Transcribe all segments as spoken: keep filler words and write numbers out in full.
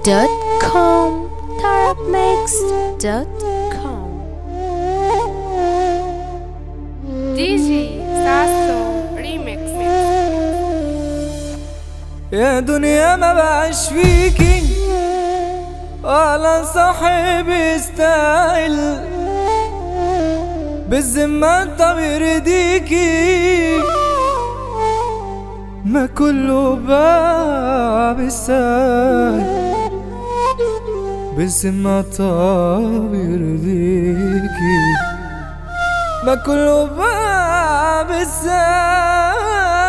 دوت كوم طرب ميكس دوت كوم. دي جي ساسو ريميكس. يا دنيا ما بقاش فيكي ولا صاحب يستاهل بالذمة، طب يرضيكي ما كله بقى بالسهل بالذمة، طب يرضيكي ما كله بقى بالسهل.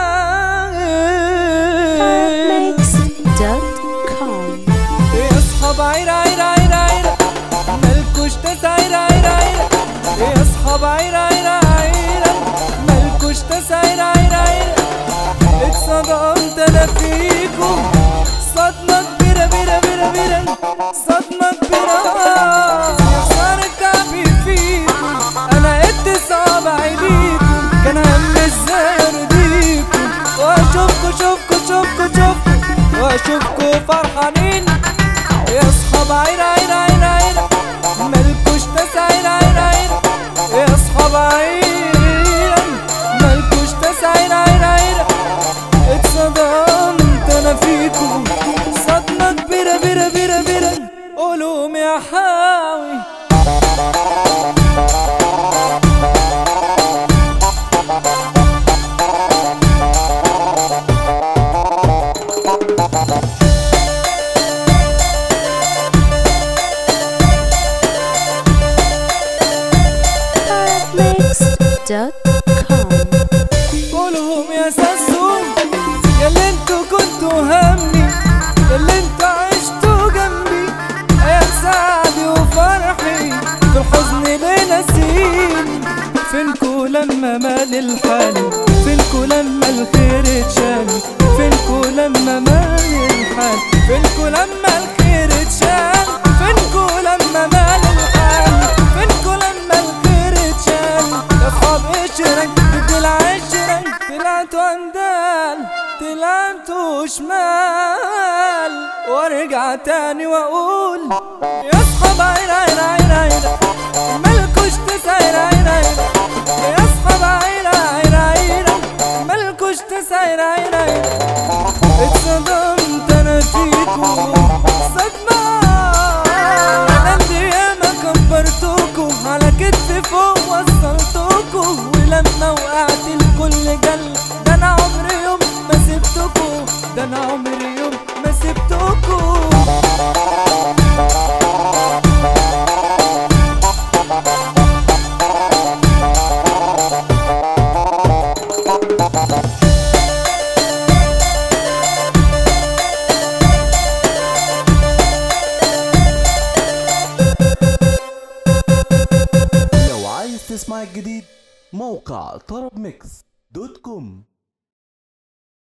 يا اصحاب عير عير عير عير مالكوش تسعير عير عير، يا اصحاب عير عير عير مالكوش تسعير عير عير. اتصدمت انا فيكو صدمة كبيرة بيرة بيرة بيرة، صدمة كبيرة يا خسارة تعبي فيكو. انا قد صابعي ليكو كان هم ازاي ارضيكو واشوفكو شوفكو شوفكو شوفكو واشوفكو فرحانين. يا اصحاب عير عير عير عير مالكوش تسعير عير عير، يا اصحاب عير مالكوش تسعير عير عير. اتصدمت انا فيكو صدمة كبيرة بيرة بيرة بيرة، قولوم يا حاوي. دوت كوم. قولهم يا ساسو ياللي انتو كنتوا همي، ياللي انتو عشتوا جنبي ايام سعدي وفرحي في الحزن ليه ناسين. فينكو لما مال الحال، فينكو لما الخير اتشال، فينكو لما مال الحال، فينكو لما الخير اتشال، فينكو لما مال الحال، فينكو لما الخير اتشال. يا اصحاب قشرك ضد العشرة طلعتوا اندال طلعتوا شمال، وارجع تاني واقول يا اصحاب عير عير عير عير مالكوش تسعير عير عير، يا اصحاب عير عير عير مالكوش تسعير عير عير. اتصدمت انا فيكو صدمة انا اللي ياما كبرتوكو على كتفي فوق وصلتوكو، ولما وقعت الكل جل ده انا عمري يوم ما سبتوكو، ده انا عمري يوم ما سبتوكو. لو عايز تسمع الجديد موقع طرب ميكس دوت كوم.